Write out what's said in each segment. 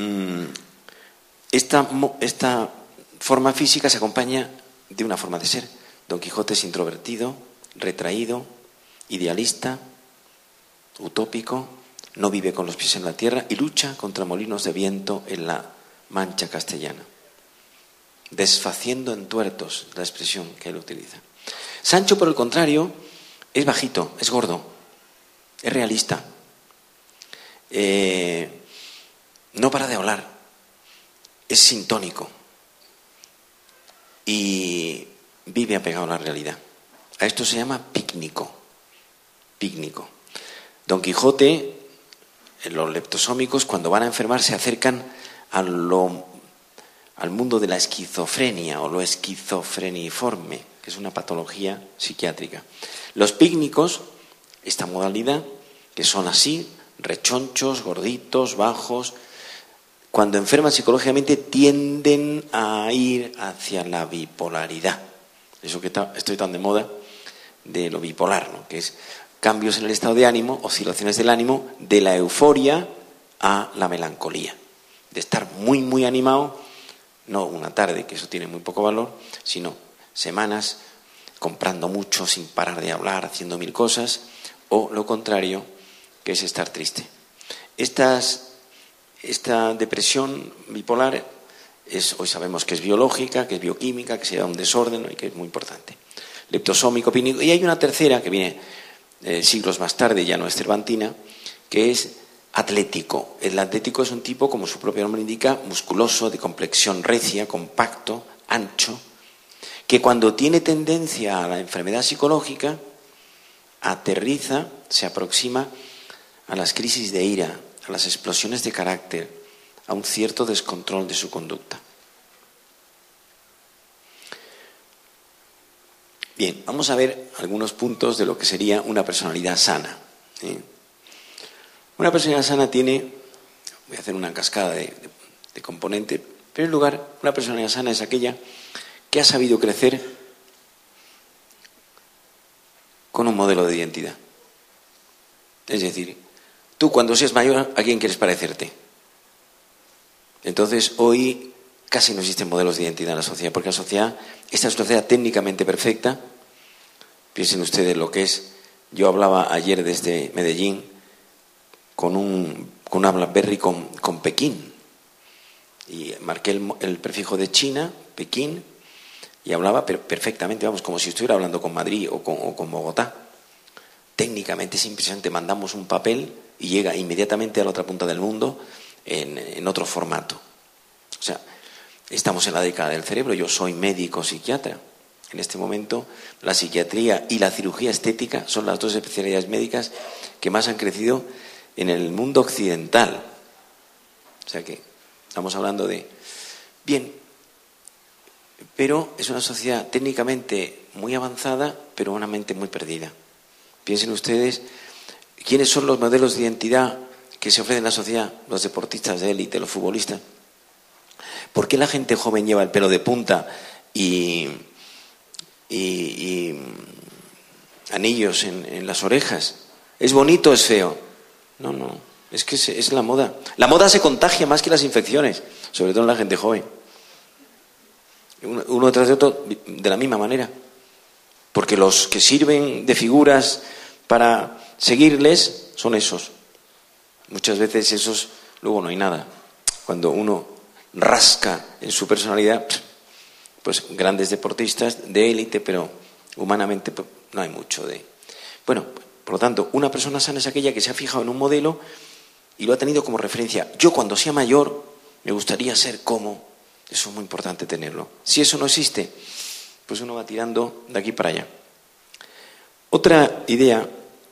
esta forma física se acompaña de una forma de ser. Don Quijote es introvertido, retraído, idealista, utópico, no vive con los pies en la tierra y lucha contra molinos de viento en la Mancha castellana, desfaciendo en tuertos, la expresión que él utiliza. Sancho, por el contrario, es bajito, es gordo, es realista, no para de hablar, es sintónico y vive apegado a la realidad. A esto se llama pícnico. Don Quijote, los leptosómicos, cuando van a enfermar, se acercan al mundo de la esquizofrenia o lo esquizofreniforme, que es una patología psiquiátrica. Los pícnicos, esta modalidad, que son así, rechonchos, gorditos, bajos, cuando enferman psicológicamente tienden a ir hacia la bipolaridad. Eso que estoy tan de moda de lo bipolar, ¿no? Que es cambios en el estado de ánimo, oscilaciones del ánimo, de la euforia a la melancolía. De estar muy, muy animado, no una tarde, que eso tiene muy poco valor, sino semanas comprando mucho sin parar de hablar, haciendo mil cosas, o lo contrario, que es estar triste. Esta depresión bipolar hoy sabemos que es biológica, que es bioquímica, que se da un desorden y que es muy importante. Leptosómico, pícnico. Y hay una tercera que viene siglos más tarde, ya no es cervantina, que es atlético. El atlético es un tipo, como su propio nombre indica, musculoso, de complexión recia, compacto, ancho, que cuando tiene tendencia a la enfermedad psicológica, aterriza, se aproxima a las crisis de ira, a las explosiones de carácter, a un cierto descontrol de su conducta. Bien, vamos a ver algunos puntos de lo que sería una personalidad sana. Una personalidad sana tiene, voy a hacer una cascada de componentes. En primer lugar, una personalidad sana es aquella que ha sabido crecer con un modelo de identidad. Es decir, tú cuando seas mayor, ¿a quién quieres parecerte? Entonces, hoy casi no existen modelos de identidad en la sociedad, porque la sociedad, esta es una sociedad técnicamente perfecta. Piensen ustedes lo que es. Yo hablaba ayer desde Medellín con una BlackBerry con Pekín. Y marqué el prefijo de China, Pekín, y hablaba perfectamente, vamos, como si estuviera hablando con Madrid o con Bogotá. Técnicamente es impresionante, mandamos un papel y llega inmediatamente a la otra punta del mundo en otro formato. O sea, estamos en la década del cerebro, yo soy médico psiquiatra. En este momento la psiquiatría y la cirugía estética son las dos especialidades médicas que más han crecido en el mundo occidental. O sea que estamos hablando de... Bien, pero es una sociedad técnicamente muy avanzada, pero una mente muy perdida. Piensen ustedes, ¿quiénes son los modelos de identidad que se ofrecen en la sociedad? Los deportistas de élite, los futbolistas. ¿Por qué la gente joven lleva el pelo de punta y anillos en las orejas? ¿Es bonito o es feo? No, es que es la moda. La moda se contagia más que las infecciones, sobre todo en la gente joven. Uno tras de otro, de la misma manera. Porque los que sirven de figuras para seguirles son esos. Muchas veces esos, luego no hay nada. Cuando uno rasca en su personalidad, pues grandes deportistas de élite, pero humanamente pues, no hay mucho de... Bueno, por lo tanto, una persona sana es aquella que se ha fijado en un modelo y lo ha tenido como referencia. Yo cuando sea mayor me gustaría ser como... Eso es muy importante tenerlo. Si eso no existe, pues uno va tirando de aquí para allá. Otra idea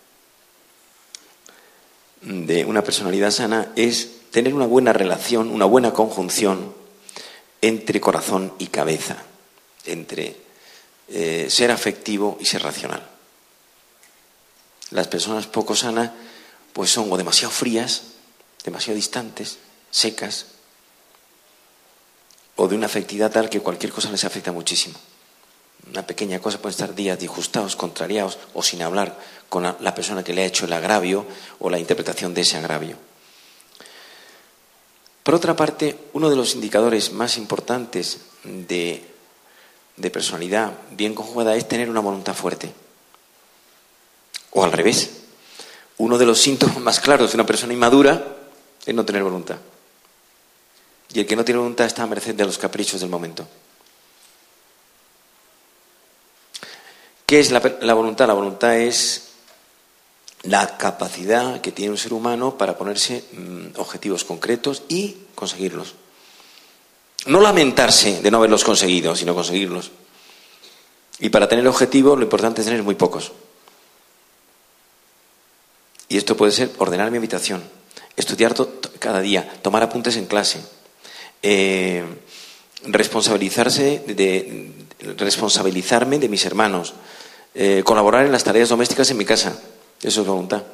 de una personalidad sana es tener una buena relación, una buena conjunción entre corazón y cabeza, entre ser afectivo y ser racional. Las personas poco sanas pues son o demasiado frías, demasiado distantes, secas, o de una afectividad tal que cualquier cosa les afecta muchísimo. Una pequeña cosa puede estar días disgustados, contrariados o sin hablar con la persona que le ha hecho el agravio o la interpretación de ese agravio. Por otra parte, uno de los indicadores más importantes de personalidad bien conjugada es tener una voluntad fuerte. O al revés. Uno de los síntomas más claros de una persona inmadura es no tener voluntad. Y el que no tiene voluntad está a merced de los caprichos del momento. ¿Qué es la voluntad? La voluntad es la capacidad que tiene un ser humano para ponerse objetivos concretos y conseguirlos. No lamentarse de no haberlos conseguido, sino conseguirlos. Y para tener objetivos lo importante es tener muy pocos. Y esto puede ser ordenar mi habitación, estudiar cada día, tomar apuntes en clase, responsabilizarme de mis hermanos, colaborar en las tareas domésticas en mi casa. Eso es voluntad.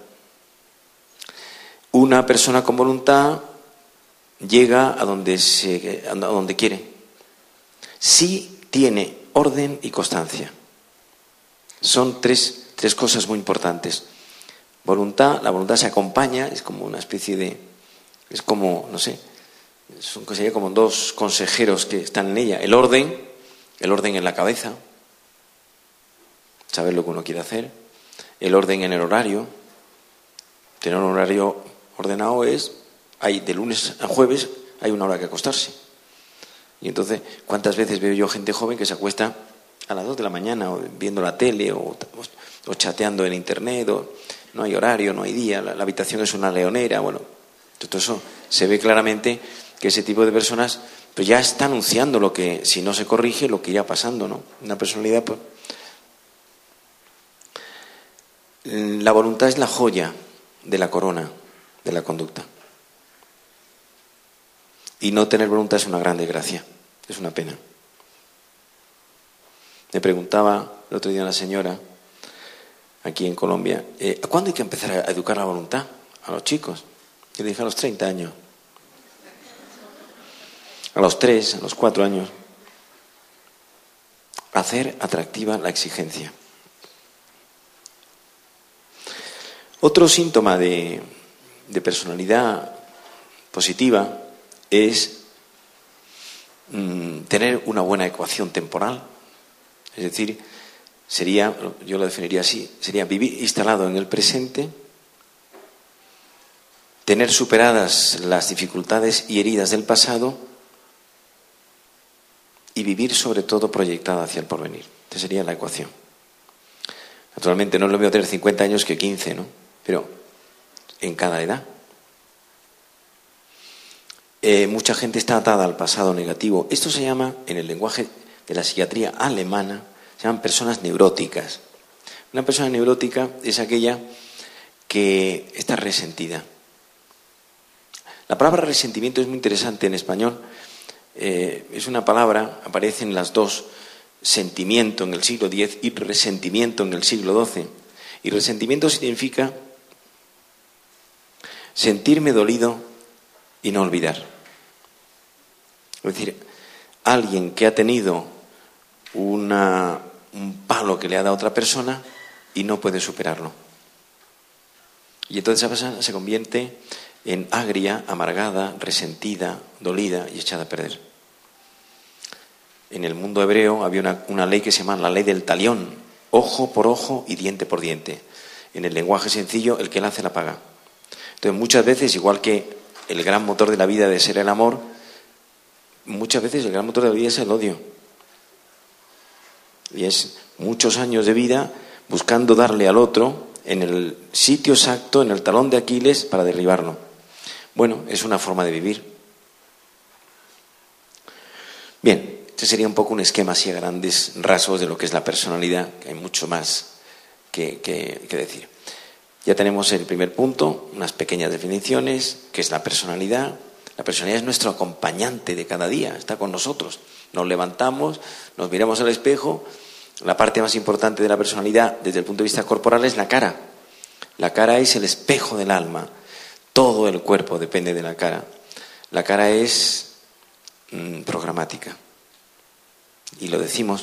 Una persona con voluntad llega a donde quiere. Si tiene orden y constancia. Son tres cosas muy importantes. Voluntad, la voluntad se acompaña, es como una especie de, es como, no sé, sería como dos consejeros que están en ella. El orden en la cabeza, saber lo que uno quiere hacer. El orden en el horario. Tener un horario ordenado hay de lunes a jueves, hay una hora que acostarse. Y entonces, ¿cuántas veces veo yo gente joven que se acuesta a las 2 de la mañana o viendo la tele o chateando en internet? No hay horario, no hay día, la habitación es una leonera. Bueno, todo eso se ve claramente que ese tipo de personas pues ya está anunciando lo que, si no se corrige, lo que irá pasando, ¿no? Una personalidad, pues, la voluntad es la joya de la corona de la conducta. Y no tener voluntad es una gran desgracia, es una pena. Me preguntaba el otro día una señora aquí en Colombia, ¿cuándo hay que empezar a educar la voluntad a los chicos? Yo le dije a los 30 años, a los 3, a los 4 años. Hacer atractiva la exigencia. Otro síntoma de personalidad positiva es tener una buena ecuación temporal. Es decir, yo lo definiría así, sería vivir instalado en el presente, tener superadas las dificultades y heridas del pasado y vivir sobre todo proyectado hacia el porvenir. Esa sería la ecuación. Naturalmente no es lo mismo tener 50 años que 15, ¿no? Pero en cada edad. Mucha gente está atada al pasado negativo. Esto se llama, en el lenguaje de la psiquiatría alemana, se llaman personas neuróticas. Una persona neurótica es aquella que está resentida. La palabra resentimiento es muy interesante en español. Es una palabra, aparece en las dos, sentimiento en el siglo X y resentimiento en el siglo XII. Y resentimiento significa sentirme dolido y no olvidar. Es decir, alguien que ha tenido un palo que le ha dado a otra persona y no puede superarlo. Y entonces esa persona se convierte en agria, amargada, resentida, dolida y echada a perder. En el mundo hebreo había una ley que se llama la ley del talión, ojo por ojo y diente por diente. En el lenguaje sencillo, el que la hace la paga. Entonces muchas veces, igual que el gran motor de la vida debe ser el amor, muchas veces el gran motor de la vida es el odio. Y es muchos años de vida buscando darle al otro en el sitio exacto, en el talón de Aquiles, para derribarlo. Bueno, es una forma de vivir. Bien, este sería un poco un esquema así a grandes rasgos de lo que es la personalidad, que hay mucho más que decir. Ya tenemos el primer punto, unas pequeñas definiciones, que es la personalidad. La personalidad es nuestro acompañante de cada día, está con nosotros. Nos levantamos, nos miramos al espejo. La parte más importante de la personalidad desde el punto de vista corporal es la cara. La cara es el espejo del alma. Todo el cuerpo depende de la cara. La cara es programática. Y lo decimos,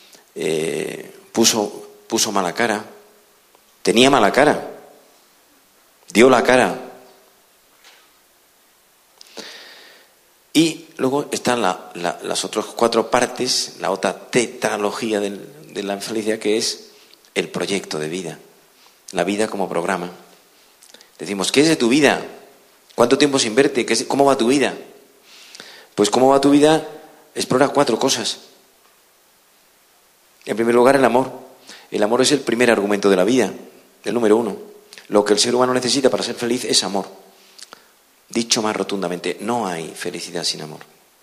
puso mala cara, tenía mala cara, dio la cara. Y luego están las otras 4 partes, la otra tetralogía de la felicidad, que es el proyecto de vida, la vida como programa. Decimos, ¿qué es de tu vida? ¿Cuánto tiempo se invierte? ¿Cómo va tu vida? Pues cómo va tu vida, explora 4 cosas. En primer lugar, el amor. El amor es el primer argumento de la vida, el número 1. Lo que el ser humano necesita para ser feliz es amor. Dicho más rotundamente, no hay felicidad sin amor.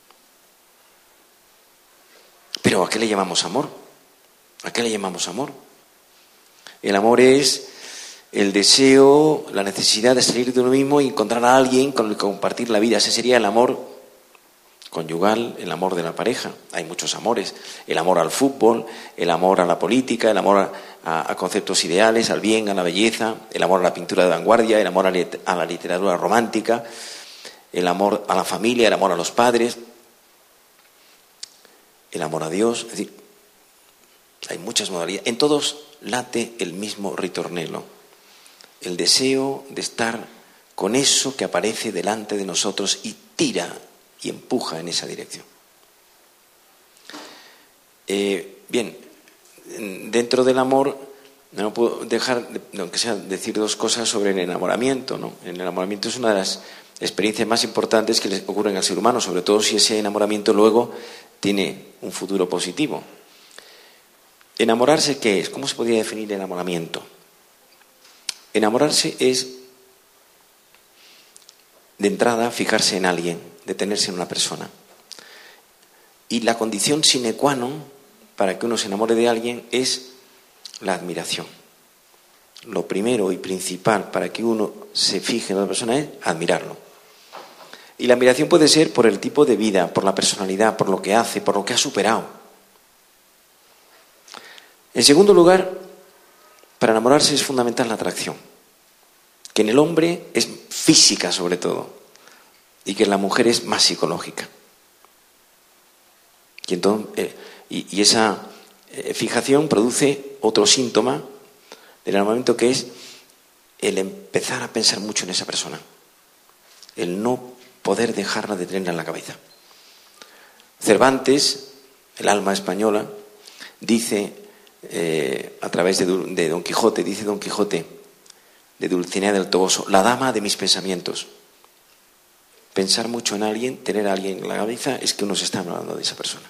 Pero ¿a qué le llamamos amor? ¿A qué le llamamos amor? El amor es el deseo, la necesidad de salir de uno mismo y encontrar a alguien con el que compartir la vida. Ese sería el amor conyugal, el amor de la pareja. Hay muchos amores. El amor al fútbol, el amor a la política, el amor a conceptos ideales, al bien, a la belleza, el amor a la pintura de vanguardia, el amor a la literatura romántica, el amor a la familia, el amor a los padres, el amor a Dios. Es decir, hay muchas modalidades. En todos late el mismo ritornello. El deseo de estar con eso que aparece delante de nosotros y tira y empuja en esa dirección. Bien, dentro del amor no puedo dejar, aunque sea, decir 2 cosas sobre el enamoramiento, ¿no? El enamoramiento es una de las experiencias más importantes que le ocurren al ser humano, sobre todo si ese enamoramiento luego tiene un futuro positivo. ¿Enamorarse qué es? ¿Cómo se podría definir el enamoramiento? Enamorarse es, de entrada, fijarse en alguien, detenerse en una persona. Y la condición sine qua non para que uno se enamore de alguien es la admiración. Lo primero y principal para que uno se fije en una persona es admirarlo. Y la admiración puede ser por el tipo de vida, por la personalidad, por lo que hace, por lo que ha superado. En segundo lugar, para enamorarse es fundamental la atracción, que en el hombre es física sobre todo, y que en la mujer es más psicológica. Y esa fijación produce otro síntoma del enamoramiento, que es el empezar a pensar mucho en esa persona, el no poder dejarla de tenerla en la cabeza. Cervantes, el alma española, dice a través de Don Quijote, dice Don Quijote de Dulcinea del Toboso, la dama de mis pensamientos. Pensar mucho en alguien, tener a alguien en la cabeza, es que uno se está hablando de esa persona.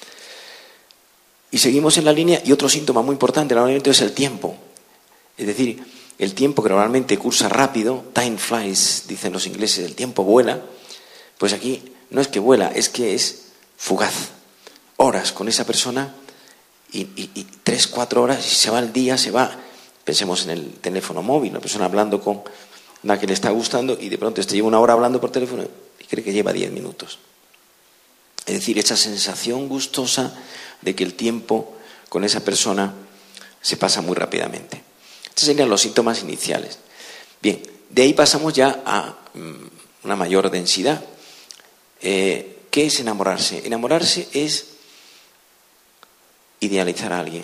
Y seguimos en la línea, y otro síntoma muy importante del enamoramiento es el tiempo. Es decir, el tiempo que normalmente cursa rápido, time flies, dicen los ingleses, el tiempo vuela, pues aquí no es que vuela, es que es fugaz. Horas con esa persona y 3-4 horas y se va el día, se va. Pensemos en el teléfono móvil, una persona hablando con una que le está gustando y de pronto lleva 1 hora hablando por teléfono y cree que lleva 10 minutos. Es decir, esa sensación gustosa de que el tiempo con esa persona se pasa muy rápidamente. Estos serían los síntomas iniciales. Bien, de ahí pasamos ya a una mayor densidad. ¿Qué es enamorarse? Enamorarse es idealizar a alguien.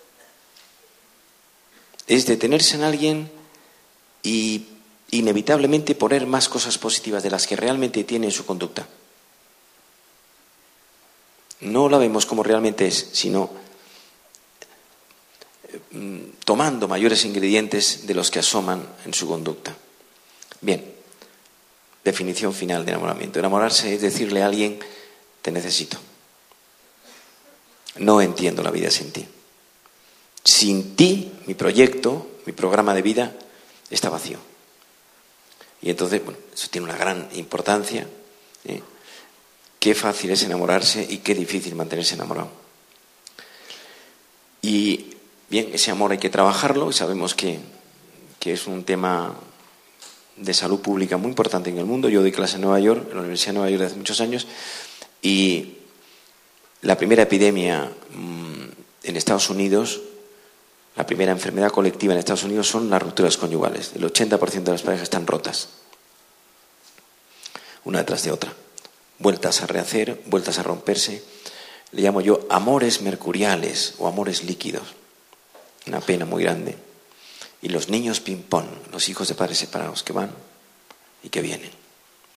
Es detenerse en alguien y inevitablemente poner más cosas positivas de las que realmente tiene en su conducta. No la vemos como realmente es, sino tomando mayores ingredientes de los que asoman en su conducta. Bien, definición final de enamoramiento. Enamorarse es decirle a alguien, te necesito. No entiendo la vida sin ti. Sin ti, mi proyecto, mi programa de vida está vacío. Y entonces, bueno, eso tiene una gran importancia. Qué fácil es enamorarse y qué difícil mantenerse enamorado. Y bien, ese amor hay que trabajarlo, y sabemos que es un tema de salud pública muy importante en el mundo. Yo doy clase en Nueva York, en la Universidad de Nueva York desde hace muchos años, y la primera epidemia en Estados Unidos, la primera enfermedad colectiva en Estados Unidos son las rupturas conyugales. El 80% de las parejas están rotas, una detrás de otra. Vueltas a rehacer, vueltas a romperse. Le llamo yo amores mercuriales o amores líquidos. Una pena muy grande. Y los niños ping-pong, los hijos de padres separados que van y que vienen.